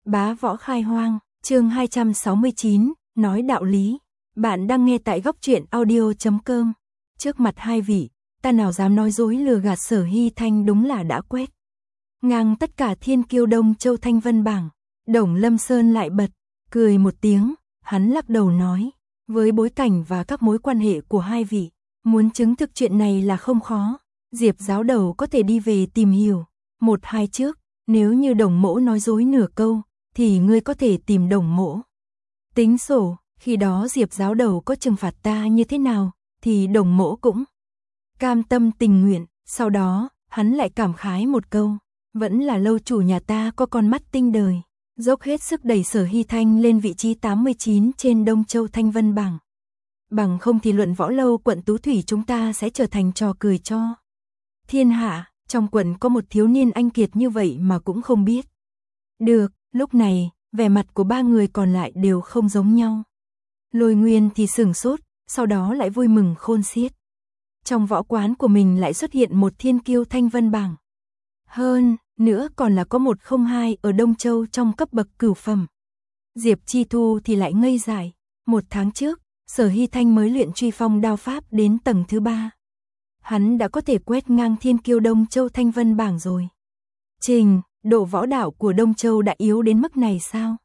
Bá Võ Khai Hoang, chương 269, nói đạo lý. Bạn đang nghe tại góc truyện audio.com. Trước mặt hai vị, ta nào dám nói dối lừa gạt Sở Hy Thanh, đúng là đã quét ngang tất cả thiên kiêu Đông Châu Thanh Vân bảng. Đồng Lâm Sơn lại bật cười một tiếng, hắn lắc đầu nói, với bối cảnh và các mối quan hệ của hai vị, muốn chứng thực chuyện này là không khó. Diệp giáo đầu có thể đi về tìm hiểu một hai trước, nếu như Đồng mỗ nói dối nửa câu, thì ngươi có thể tìm Đồng mỗ tính sổ, khi đó Diệp giáo đầu có trừng phạt ta như thế nào, thì Đồng mỗ cũng cam tâm tình nguyện. Sau đó, hắn lại cảm khái một câu, vẫn là lâu chủ nhà ta có con mắt tinh đời, dốc hết sức đẩy Sở Hy Thanh lên vị trí 89 trên Đông Châu Thanh Vân bảng. Bằng không thì Luận Võ Lâu quận Tú Thủy chúng ta sẽ trở thành trò cười cho thiên hạ. Trong quận có một thiếu niên anh kiệt như vậy mà cũng không biết được. Lúc này, vẻ mặt của ba người còn lại đều không giống nhau. Lôi Nguyên thì sửng sốt, sau đó lại vui mừng khôn xiết. Trong võ quán của mình lại xuất hiện một thiên kiêu Thanh Vân bảng. Hơn nữa còn là có 102 ở Đông Châu trong cấp bậc cửu phẩm. Diệp Chi Thu thì lại ngây dại. Một tháng trước, Sở Hy Thanh mới luyện truy phong đao pháp đến tầng thứ 3. Hắn đã có thể quét ngang thiên kiêu Đông Châu Thanh Vân bảng rồi. Trình độ võ đạo của Đông Châu đã yếu đến mức này sao?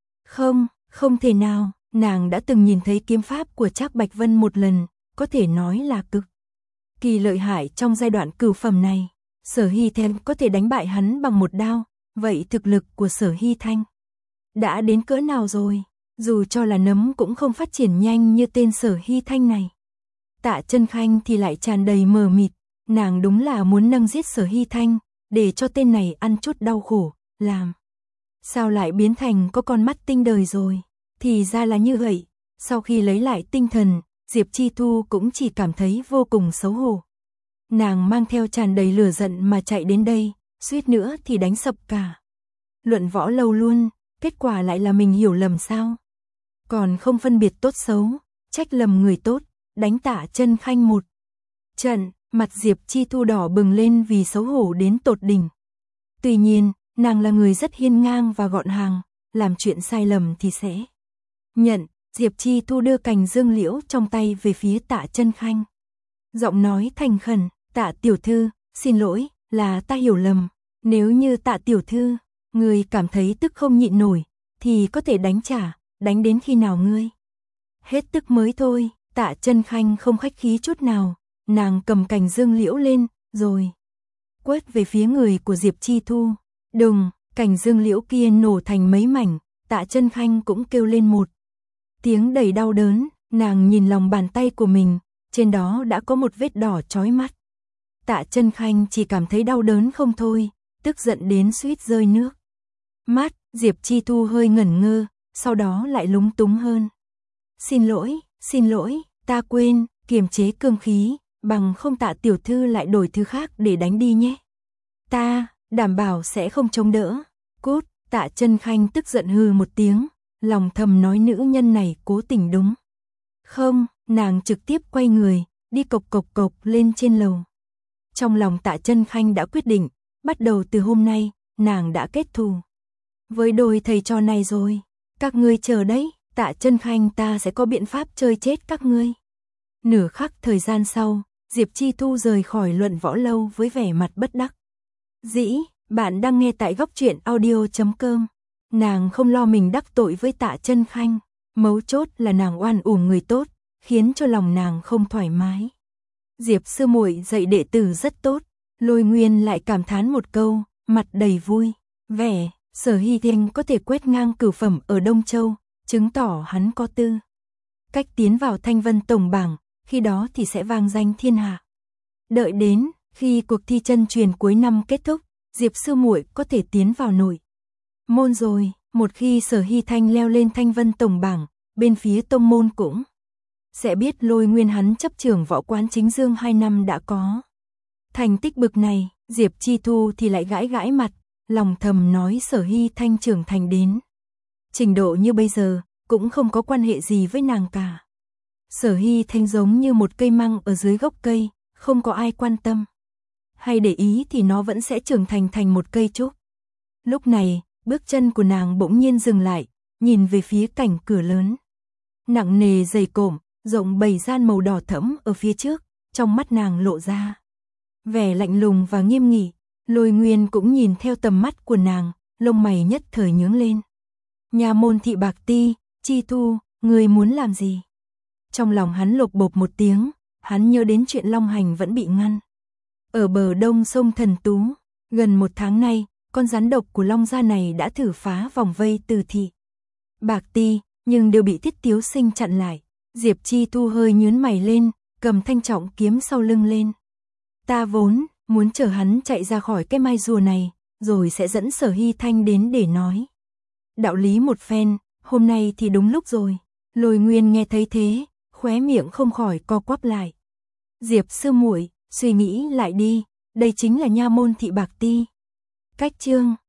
Không thể nào. Nàng đã từng nhìn thấy kiếm pháp của Trác Bạch Vân một lần, có thể nói là cực kỳ lợi hại trong giai đoạn cửu phẩm này. Sở Hy Thanh có thể đánh bại hắn bằng một đao, vậy thực lực của Sở Hy Thanh đã đến cỡ nào rồi? Dù cho là nấm cũng không phát triển nhanh như tên Sở Hy Thanh này. Tạ Chân Khanh thì lại tràn đầy mờ mịt, nàng đúng là muốn nâng giết Sở Hy Thanh, để cho tên này ăn chút đau khổ, làm sao lại biến thành có con mắt tinh đời rồi? Thì ra là như vậy. Sau khi lấy lại tinh thần, Diệp Chi Thu cũng chỉ cảm thấy vô cùng xấu hổ. Nàng mang theo tràn đầy lửa giận mà chạy đến đây, suýt nữa thì đánh sập cả Luận Võ Lâu luôn. Kết quả lại là mình hiểu lầm sao? Còn không phân biệt tốt xấu, trách lầm người tốt, đánh Tạ Chân Khanh một trận. Mặt Diệp Chi Thu đỏ bừng lên vì xấu hổ đến tột đỉnh. Tuy nhiên, nàng là người rất hiên ngang và gọn gàng, làm chuyện sai lầm thì sẽ nhận. Diệp Chi Thu đưa cành dương liễu trong tay về phía Tạ Chân Khanh, giọng nói thành khẩn, Tạ tiểu thư, xin lỗi, là ta hiểu lầm. Nếu như Tạ tiểu thư, người cảm thấy tức không nhịn nổi, thì có thể đánh trả, đánh đến khi nào ngươi hết tức mới thôi. Tạ Chân Khanh không khách khí chút nào, nàng cầm cành dương liễu lên, rồi quét về phía người của Diệp Chi Thu. Đùng, cành dương liễu kia nổ thành mấy mảnh. Tạ Chân Khanh cũng kêu lên một tiếng đầy đau đớn, nàng nhìn lòng bàn tay của mình, trên đó đã có một vết đỏ chói mắt. Tạ Chân Khanh chỉ cảm thấy đau đớn không thôi, tức giận đến suýt rơi nước mắt. Diệp Chi Thu hơi ngẩn ngơ, sau đó lại lúng túng hơn. Xin lỗi, ta quên, kiềm chế cương khí, bằng không Tạ tiểu thư lại đổi thứ khác để đánh đi nhé. Ta đảm bảo sẽ không chống đỡ. Cút. Tạ Chân Khanh tức giận hừ một tiếng, lòng thầm nói nữ nhân này cố tình đúng không. Nàng trực tiếp quay người, đi cộc cộc lên trên lầu. Trong lòng Tạ Chân Khanh đã quyết định, bắt đầu từ hôm nay, nàng đã kết thù với đôi thầy trò này rồi. Các ngươi chờ đấy, Tạ Chân Khanh ta sẽ có biện pháp chơi chết các ngươi. Nửa khắc thời gian sau, Diệp Chi Thu rời khỏi Luận Võ Lâu với vẻ mặt bất đắc dĩ. Bạn đang nghe tại góc truyện audio.com. Nàng không lo mình đắc tội với Tạ Chân Khanh, mấu chốt là nàng oan uổng người tốt, khiến cho lòng nàng không thoải mái. Diệp sư muội dạy đệ tử rất tốt. Lôi Nguyên lại cảm thán một câu, mặt đầy vui vẻ. Sở Hy Thanh có thể quét ngang cửu phẩm ở Đông Châu, chứng tỏ hắn có tư cách tiến vào Thanh Vân tổng bảng, khi đó thì sẽ vang danh thiên hạ. Đợi đến khi cuộc thi chân truyền cuối năm kết thúc, Diệp sư muội có thể tiến vào nội môn rồi. Một khi Sở Hy Thanh leo lên Thanh Vân tổng bảng, bên phía tông môn cũng sẽ biết Lôi Nguyên hắn chấp trưởng võ quán chính dương 2 năm đã có thành tích bực này. Diệp Chi Thu thì lại gãi mặt, lòng thầm nói Sở Hy Thanh trưởng thành đến trình độ như bây giờ, cũng không có quan hệ gì với nàng cả. Sở Hy Thanh giống như một cây măng ở dưới gốc cây, không có ai quan tâm hay để ý thì nó vẫn sẽ trưởng thành thành một cây trúc. Lúc này, Bước chân của nàng bỗng nhiên dừng lại, nhìn về phía cảnh cửa lớn. Nặng nề dày cộm, rộng 7 gian màu đỏ thẫm ở phía trước, trong mắt nàng lộ ra vẻ lạnh lùng và nghiêm nghị. Lôi Nguyên cũng nhìn theo tầm mắt của nàng, lông mày nhất thời nhướng lên. Nha môn thị Bạc Ti, Chi Thu, người muốn làm gì? Trong lòng hắn lột bột một tiếng, hắn nhớ đến chuyện Long Hành vẫn bị ngăn. Ở bờ đông sông Thần Tú, gần 1 tháng nay, con rắn độc của Long gia này đã thử phá vòng vây từ thị Bạc Ti, nhưng đều bị Tiết Tiếu Sinh chặn lại. Diệp Chi Thu hơi nhướng mày lên, cầm thanh trọng kiếm sau lưng lên. Ta vốn muốn chờ hắn chạy ra khỏi cái mai rùa này, rồi sẽ dẫn Sở Hy Thanh đến để nói đạo lý một phen, hôm nay thì đúng lúc rồi. Lôi Nguyên nghe thấy thế, khóe miệng không khỏi co quắp lại. Diệp sư muội, suy nghĩ lại đi, đây chính là nha môn thị Bạc Ti. Cách chương